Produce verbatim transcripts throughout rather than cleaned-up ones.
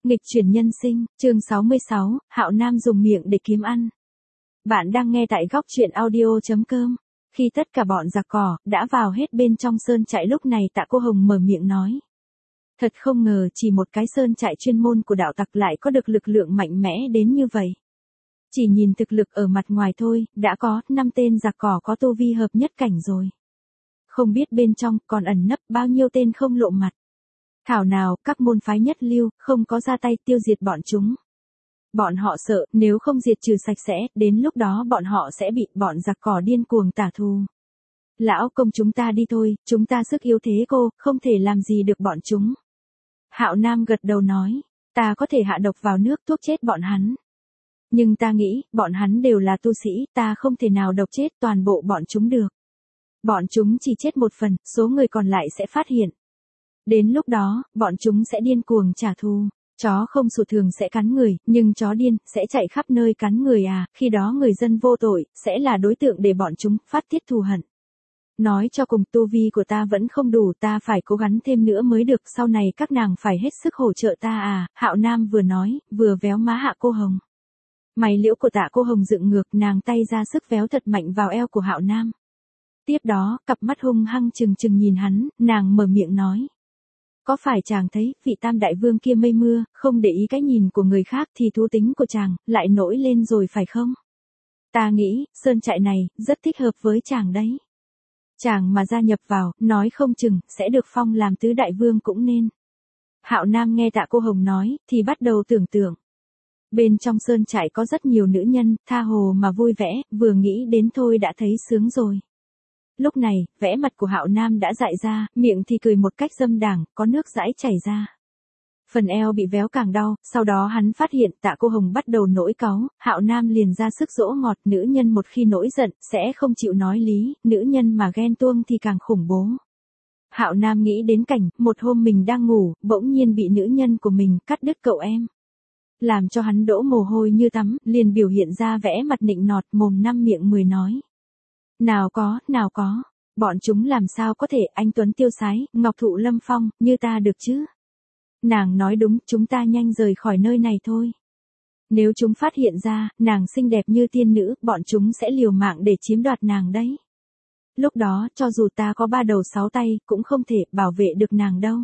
Nghịch chuyển nhân sinh, chương sáu mươi sáu, Hạo Nam dùng miệng để kiếm ăn. Bạn đang nghe tại góc truyện audio chấm com. Khi tất cả bọn giặc cỏ đã vào hết bên trong sơn trại, lúc này Tạ Cô Hồng mở miệng nói. Thật không ngờ chỉ một cái sơn trại chuyên môn của đạo tặc lại có được lực lượng mạnh mẽ đến như vậy. Chỉ nhìn thực lực ở mặt ngoài thôi, đã có năm tên giặc cỏ có tu vi hợp nhất cảnh rồi. Không biết bên trong còn ẩn nấp bao nhiêu tên không lộ mặt. Thảo nào các môn phái nhất lưu không có ra tay tiêu diệt bọn chúng. Bọn họ sợ nếu không diệt trừ sạch sẽ, đến lúc đó bọn họ sẽ bị bọn giặc cỏ điên cuồng trả thù. Lão công, chúng ta đi thôi, chúng ta sức yếu thế cô, không thể làm gì được bọn chúng. Hạo Nam gật đầu nói, ta có thể hạ độc vào nước thuốc chết bọn hắn. Nhưng ta nghĩ, bọn hắn đều là tu sĩ, ta không thể nào độc chết toàn bộ bọn chúng được. Bọn chúng chỉ chết một phần, số người còn lại sẽ phát hiện. Đến lúc đó, bọn chúng sẽ điên cuồng trả thù. Chó không sủa thường sẽ cắn người, nhưng chó điên sẽ chạy khắp nơi cắn người à, khi đó người dân vô tội sẽ là đối tượng để bọn chúng phát tiết thù hận. Nói cho cùng, tu vi của ta vẫn không đủ, ta phải cố gắng thêm nữa mới được, sau này các nàng phải hết sức hỗ trợ ta à. Hạo Nam vừa nói, vừa véo má Hạ Cô Hồng. Mày liễu của Tạ Cô Hồng dựng ngược, nàng tay ra sức véo thật mạnh vào eo của Hạo Nam. Tiếp đó, cặp mắt hung hăng trừng trừng nhìn hắn, nàng mở miệng nói. Có phải chàng thấy, vị tam đại vương kia mây mưa, không để ý cái nhìn của người khác thì thú tính của chàng, lại nổi lên rồi phải không? Ta nghĩ, sơn trại này, rất thích hợp với chàng đấy. Chàng mà gia nhập vào, nói không chừng, sẽ được phong làm tứ đại vương cũng nên. Hạo Nam nghe Tạ Cô Hồng nói, thì bắt đầu tưởng tượng. Bên trong sơn trại có rất nhiều nữ nhân, tha hồ mà vui vẻ, vừa nghĩ đến thôi đã thấy sướng rồi. Lúc này, vẻ mặt của Hạo Nam đã dại ra, miệng thì cười một cách dâm đảng, có nước dãi chảy ra. Phần eo bị véo càng đau, sau đó hắn phát hiện Tạ Cô Hồng bắt đầu nổi cáu, Hạo Nam liền ra sức dỗ ngọt. Nữ nhân một khi nổi giận, sẽ không chịu nói lý, nữ nhân mà ghen tuông thì càng khủng bố. Hạo Nam nghĩ đến cảnh, một hôm mình đang ngủ, bỗng nhiên bị nữ nhân của mình cắt đứt cậu em. Làm cho hắn đổ mồ hôi như tắm, liền biểu hiện ra vẻ mặt nịnh nọt, mồm năm miệng mười nói. Nào có, nào có, bọn chúng làm sao có thể anh tuấn tiêu sái, ngọc thụ lâm phong, như ta được chứ? Nàng nói đúng, chúng ta nhanh rời khỏi nơi này thôi. Nếu chúng phát hiện ra, nàng xinh đẹp như tiên nữ, bọn chúng sẽ liều mạng để chiếm đoạt nàng đấy. Lúc đó, cho dù ta có ba đầu sáu tay, cũng không thể bảo vệ được nàng đâu.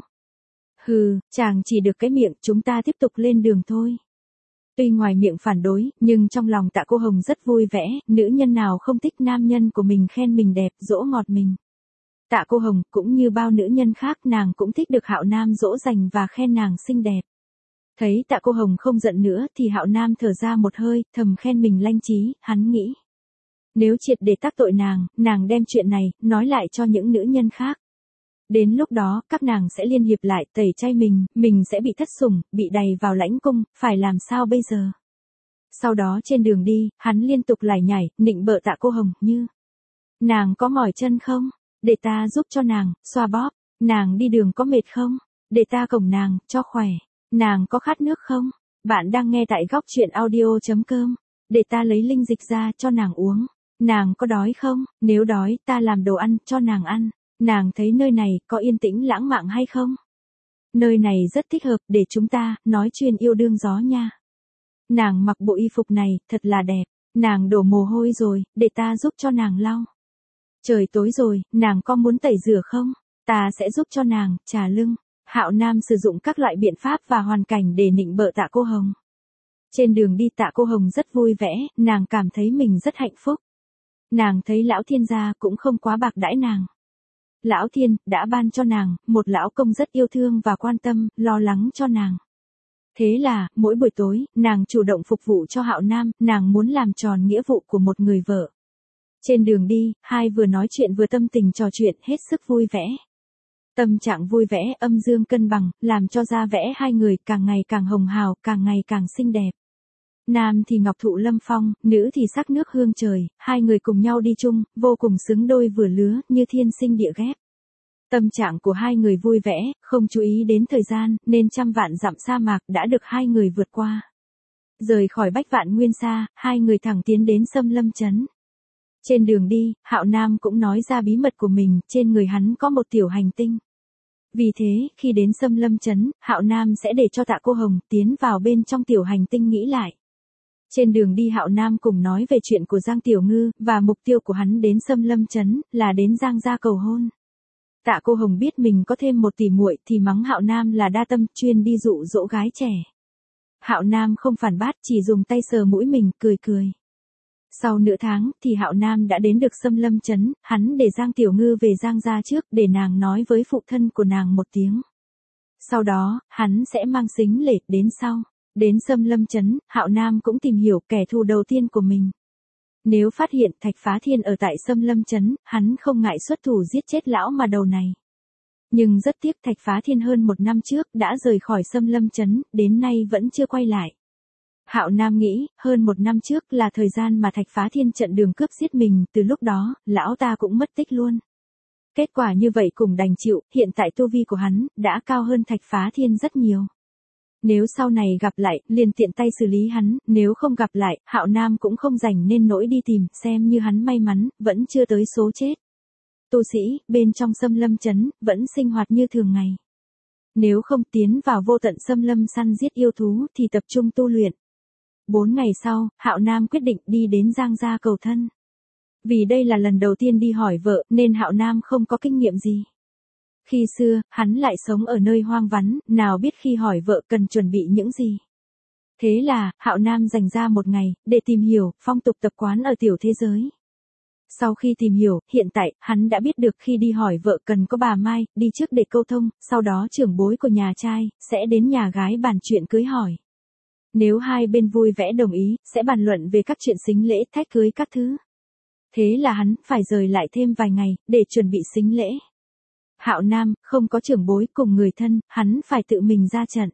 Hừ, chàng chỉ được cái miệng, chúng ta tiếp tục lên đường thôi. Tuy ngoài miệng phản đối, nhưng trong lòng Tạ Cô Hồng rất vui vẻ, nữ nhân nào không thích nam nhân của mình khen mình đẹp, dỗ ngọt mình. Tạ Cô Hồng, cũng như bao nữ nhân khác, nàng cũng thích được Hạo Nam dỗ dành và khen nàng xinh đẹp. Thấy Tạ Cô Hồng không giận nữa thì Hạo Nam thở ra một hơi, thầm khen mình lanh trí, hắn nghĩ. Nếu triệt để tác tội nàng, nàng đem chuyện này, nói lại cho những nữ nhân khác. Đến lúc đó, các nàng sẽ liên hiệp lại, tẩy chay mình, mình sẽ bị thất sủng, bị đày vào lãnh cung, phải làm sao bây giờ? Sau đó trên đường đi, hắn liên tục lải nhải, nịnh bợ Tạ Cô Hồng, như. Nàng có mỏi chân không? Để ta giúp cho nàng, xoa bóp. Nàng đi đường có mệt không? Để ta cổng nàng, cho khỏe. Nàng có khát nước không? Bạn đang nghe tại góc truyện audio chấm com. Để ta lấy linh dịch ra cho nàng uống. Nàng có đói không? Nếu đói, ta làm đồ ăn, cho nàng ăn. Nàng thấy nơi này có yên tĩnh lãng mạn hay không? Nơi này rất thích hợp để chúng ta nói chuyện yêu đương gió nha. Nàng mặc bộ y phục này, thật là đẹp. Nàng đổ mồ hôi rồi, để ta giúp cho nàng lau. Trời tối rồi, nàng có muốn tẩy rửa không? Ta sẽ giúp cho nàng, trà lưng. Hạo Nam sử dụng các loại biện pháp và hoàn cảnh để nịnh bợ Tạ Cô Hồng. Trên đường đi Tạ Cô Hồng rất vui vẻ, nàng cảm thấy mình rất hạnh phúc. Nàng thấy lão thiên gia cũng không quá bạc đãi nàng. Lão thiên đã ban cho nàng một lão công rất yêu thương và quan tâm, lo lắng cho nàng. Thế là, mỗi buổi tối, nàng chủ động phục vụ cho Hạo Nam, nàng muốn làm tròn nghĩa vụ của một người vợ. Trên đường đi, hai vừa nói chuyện vừa tâm tình trò chuyện hết sức vui vẻ. Tâm trạng vui vẻ, âm dương cân bằng, làm cho da vẽ hai người càng ngày càng hồng hào, càng ngày càng xinh đẹp. Nam thì ngọc thụ lâm phong, nữ thì sắc nước hương trời, hai người cùng nhau đi chung, vô cùng xứng đôi vừa lứa, như thiên sinh địa ghép. Tâm trạng của hai người vui vẻ, không chú ý đến thời gian, nên trăm vạn dặm sa mạc đã được hai người vượt qua. Rời khỏi Bách Vạn Nguyên Sa, hai người thẳng tiến đến Xâm Lâm Trấn. Trên đường đi, Hạo Nam cũng nói ra bí mật của mình, trên người hắn có một tiểu hành tinh. Vì thế, khi đến Xâm Lâm Trấn, Hạo Nam sẽ để cho Tạ Cô Hồng tiến vào bên trong tiểu hành tinh nghĩ lại. Trên đường đi Hạo Nam cùng nói về chuyện của Giang Tiểu Ngư, và mục tiêu của hắn đến Xâm Lâm Trấn, là đến Giang gia cầu hôn. Tạ Cô Hồng biết mình có thêm một tỷ muội thì mắng Hạo Nam là đa tâm, chuyên đi dụ dỗ gái trẻ. Hạo Nam không phản bác, chỉ dùng tay sờ mũi mình, cười cười. Sau nửa tháng, thì Hạo Nam đã đến được Xâm Lâm Trấn, hắn để Giang Tiểu Ngư về Giang gia trước, để nàng nói với phụ thân của nàng một tiếng. Sau đó, hắn sẽ mang sính lễ đến sau. Đến Xâm Lâm Trấn, Hạo Nam cũng tìm hiểu kẻ thù đầu tiên của mình. Nếu phát hiện Thạch Phá Thiên ở tại Xâm Lâm Trấn, hắn không ngại xuất thủ giết chết lão mà đầu này. Nhưng rất tiếc Thạch Phá Thiên hơn một năm trước đã rời khỏi Xâm Lâm Trấn, đến nay vẫn chưa quay lại. Hạo Nam nghĩ, hơn một năm trước là thời gian mà Thạch Phá Thiên trận đường cướp giết mình, từ lúc đó, lão ta cũng mất tích luôn. Kết quả như vậy cùng đành chịu, hiện tại tu vi của hắn, đã cao hơn Thạch Phá Thiên rất nhiều. Nếu sau này gặp lại, liền tiện tay xử lý hắn, nếu không gặp lại, Hạo Nam cũng không rảnh nên nỗi đi tìm, xem như hắn may mắn, vẫn chưa tới số chết. Tu sĩ, bên trong Xâm Lâm Trấn, vẫn sinh hoạt như thường ngày. Nếu không tiến vào vô tận xâm lâm săn giết yêu thú thì tập trung tu luyện. Bốn ngày sau, Hạo Nam quyết định đi đến Giang gia cầu thân. Vì đây là lần đầu tiên đi hỏi vợ, nên Hạo Nam không có kinh nghiệm gì. Khi xưa, hắn lại sống ở nơi hoang vắng, nào biết khi hỏi vợ cần chuẩn bị những gì. Thế là, Hạo Nam dành ra một ngày, để tìm hiểu, phong tục tập quán ở tiểu thế giới. Sau khi tìm hiểu, hiện tại, hắn đã biết được khi đi hỏi vợ cần có bà Mai, đi trước để câu thông, sau đó trưởng bối của nhà trai, sẽ đến nhà gái bàn chuyện cưới hỏi. Nếu hai bên vui vẻ đồng ý, sẽ bàn luận về các chuyện sính lễ, thách cưới các thứ. Thế là hắn, phải rời lại thêm vài ngày, để chuẩn bị sính lễ. Hạo Nam, không có trưởng bối cùng người thân, hắn phải tự mình ra trận.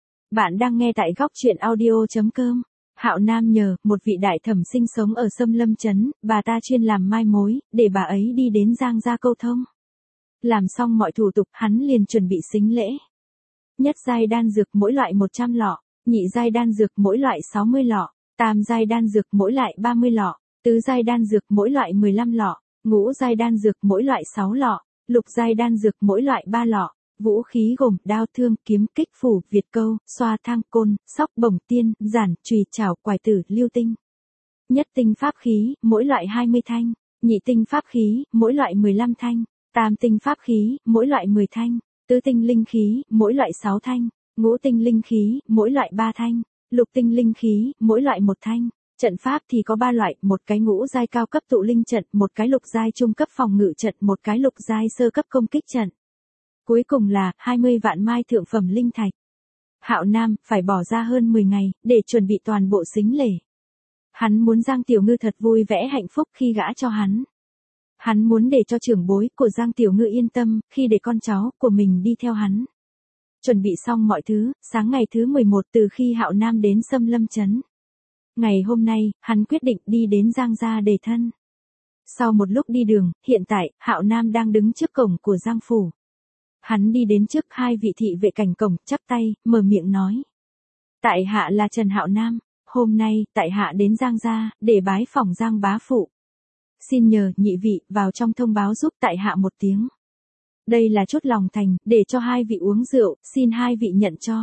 Bạn đang nghe tại góc truyện audio chấm com. Hạo Nam nhờ một vị đại thẩm sinh sống ở Xâm Lâm Trấn, bà ta chuyên làm mai mối, để bà ấy đi đến Giang gia câu thông. Làm xong mọi thủ tục, hắn liền chuẩn bị sính lễ. Nhất giai đan dược mỗi loại một trăm lọ, nhị giai đan dược mỗi loại sáu mươi lọ, tam giai đan dược mỗi loại ba mươi lọ, tứ giai đan dược mỗi loại mười lăm lọ, ngũ giai đan dược mỗi loại sáu lọ, lục giai đan dược mỗi loại ba lọ. Vũ khí gồm đao thương, kiếm, kích phủ, việt câu, xoa thang, côn, sóc, bổng tiên, giản, chùy, chảo, quải tử, lưu tinh. Nhất tinh pháp khí, mỗi loại hai mươi thanh, nhị tinh pháp khí, mỗi loại mười lăm thanh, tam tinh pháp khí, mỗi loại mười thanh, tứ tinh linh khí, mỗi loại sáu thanh, ngũ tinh linh khí, mỗi loại ba thanh, lục tinh linh khí, mỗi loại một thanh. Trận pháp thì có ba loại, một cái ngũ giai cao cấp tụ linh trận, một cái lục giai trung cấp phòng ngự trận, một cái lục giai sơ cấp công kích trận. Cuối cùng là hai mươi vạn mai thượng phẩm linh thạch. Hạo Nam phải bỏ ra hơn mười ngày để chuẩn bị toàn bộ sính lễ. Hắn muốn Giang Tiểu Ngư thật vui vẻ hạnh phúc khi gả cho hắn. Hắn muốn để cho trưởng bối của Giang Tiểu Ngư yên tâm khi để con cháu của mình đi theo hắn. Chuẩn bị xong mọi thứ, sáng ngày thứ mười một từ khi Hạo Nam đến Xâm Lâm Trấn. Ngày hôm nay, hắn quyết định đi đến Giang gia để thân. Sau một lúc đi đường, hiện tại, Hạo Nam đang đứng trước cổng của Giang phủ. Hắn đi đến trước hai vị thị vệ cảnh cổng, chắp tay, mở miệng nói. Tại hạ là Trần Hạo Nam, hôm nay, tại hạ đến Giang gia, để bái phỏng Giang bá phụ. Xin nhờ, nhị vị, vào trong thông báo giúp tại hạ một tiếng. Đây là chút lòng thành, để cho hai vị uống rượu, xin hai vị nhận cho.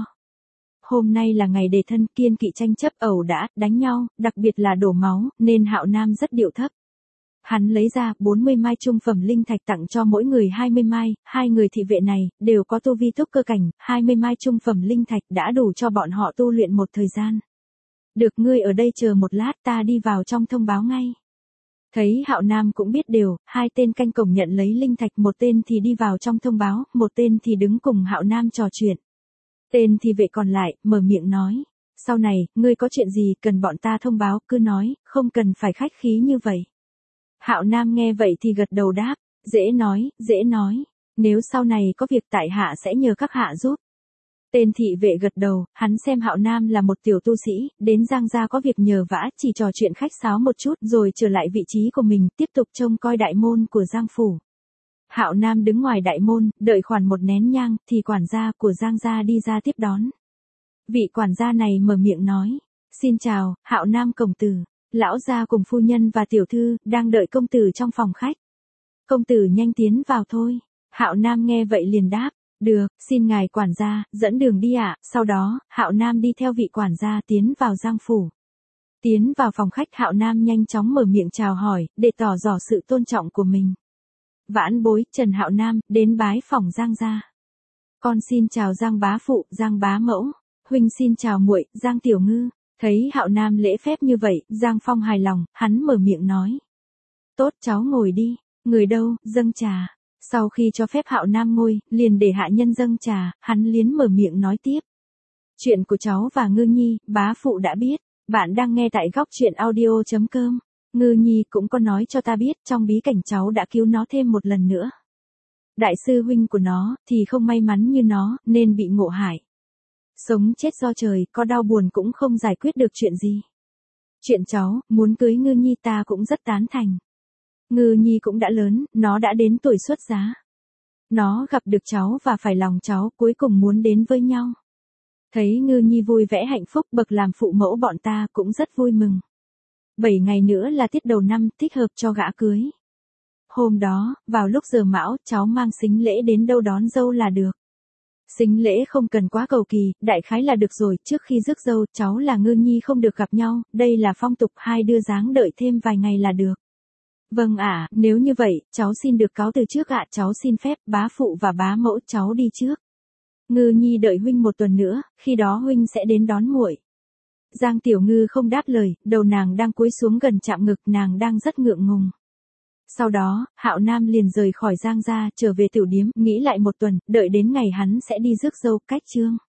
Hôm nay là ngày đề thân, kiên kỵ tranh chấp ẩu đả, đánh nhau, đặc biệt là đổ máu, nên Hạo Nam rất điệu thấp. Hắn lấy ra bốn mươi mai trung phẩm linh thạch tặng cho mỗi người hai mươi mai, hai người thị vệ này, đều có tu vi túc cơ cảnh, hai mươi mai trung phẩm linh thạch đã đủ cho bọn họ tu luyện một thời gian. Được, ngươi ở đây chờ một lát, ta đi vào trong thông báo ngay. Thấy Hạo Nam cũng biết điều, hai tên canh cổng nhận lấy linh thạch, một tên thì đi vào trong thông báo, một tên thì đứng cùng Hạo Nam trò chuyện. Tên thị vệ còn lại, mở miệng nói. Sau này, ngươi có chuyện gì cần bọn ta thông báo, cứ nói, không cần phải khách khí như vậy. Hạo Nam nghe vậy thì gật đầu đáp, dễ nói, dễ nói, nếu sau này có việc tại hạ sẽ nhờ các hạ giúp. Tên thị vệ gật đầu, hắn xem Hạo Nam là một tiểu tu sĩ, đến Giang gia có việc nhờ vả, chỉ trò chuyện khách sáo một chút rồi trở lại vị trí của mình, tiếp tục trông coi đại môn của Giang phủ. Hạo Nam đứng ngoài đại môn, đợi khoảng một nén nhang, thì quản gia của Giang gia đi ra tiếp đón. Vị quản gia này mở miệng nói, xin chào, Hạo Nam công tử. Lão gia cùng phu nhân và tiểu thư, đang đợi công tử trong phòng khách. Công tử nhanh tiến vào thôi. Hạo Nam nghe vậy liền đáp, Được, xin ngài quản gia, dẫn đường đi ạ. Sau đó, Hạo Nam đi theo vị quản gia tiến vào Giang phủ. Tiến vào phòng khách, Hạo Nam nhanh chóng mở miệng chào hỏi, để tỏ rõ sự tôn trọng của mình. Vãn bối, Trần Hạo Nam, đến bái phỏng Giang gia. Con xin chào Giang bá phụ, Giang bá mẫu. Huynh xin chào muội, Giang tiểu ngư. Thấy Hạo Nam lễ phép như vậy, Giang Phong hài lòng, hắn mở miệng nói. Tốt, cháu ngồi đi. Người đâu, dâng trà. Sau khi cho phép Hạo Nam ngồi, liền để hạ nhân dâng trà, hắn liến mở miệng nói tiếp. Chuyện của cháu và Ngư Nhi, bá phụ đã biết. Bạn đang nghe tại góc truyện audio chấm com. Ngư Nhi cũng có nói cho ta biết, trong bí cảnh cháu đã cứu nó thêm một lần nữa. Đại sư huynh của nó, thì không may mắn như nó, nên bị ngộ hại. Sống chết do trời, có đau buồn cũng không giải quyết được chuyện gì. Chuyện cháu, muốn cưới Ngư Nhi ta cũng rất tán thành. Ngư Nhi cũng đã lớn, nó đã đến tuổi xuất giá. Nó gặp được cháu và phải lòng cháu, cuối cùng muốn đến với nhau. Thấy Ngư Nhi vui vẻ hạnh phúc, bậc làm phụ mẫu bọn ta cũng rất vui mừng. Bảy ngày nữa là tiết đầu năm, thích hợp cho gã cưới. Hôm đó, vào lúc giờ mão, cháu mang sính lễ đến đâu đón dâu là được. Sính lễ không cần quá cầu kỳ, đại khái là được rồi. Trước khi rước dâu, cháu là Ngư Nhi không được gặp nhau, đây là phong tục, hai đưa dáng đợi thêm vài ngày là được. Vâng ạ, à, nếu như vậy, cháu xin được cáo từ trước ạ. Cháu xin phép, bá phụ và bá mẫu, cháu đi trước. Ngư Nhi đợi huynh một tuần nữa, khi đó huynh sẽ đến đón muội. Giang Tiểu Ngư không đáp lời, đầu nàng đang cúi xuống gần chạm ngực, nàng đang rất ngượng ngùng. Sau đó, Hạo Nam liền rời khỏi Giang gia, trở về tiểu điếm, nghĩ lại một tuần, đợi đến ngày hắn sẽ đi rước dâu, cách chương.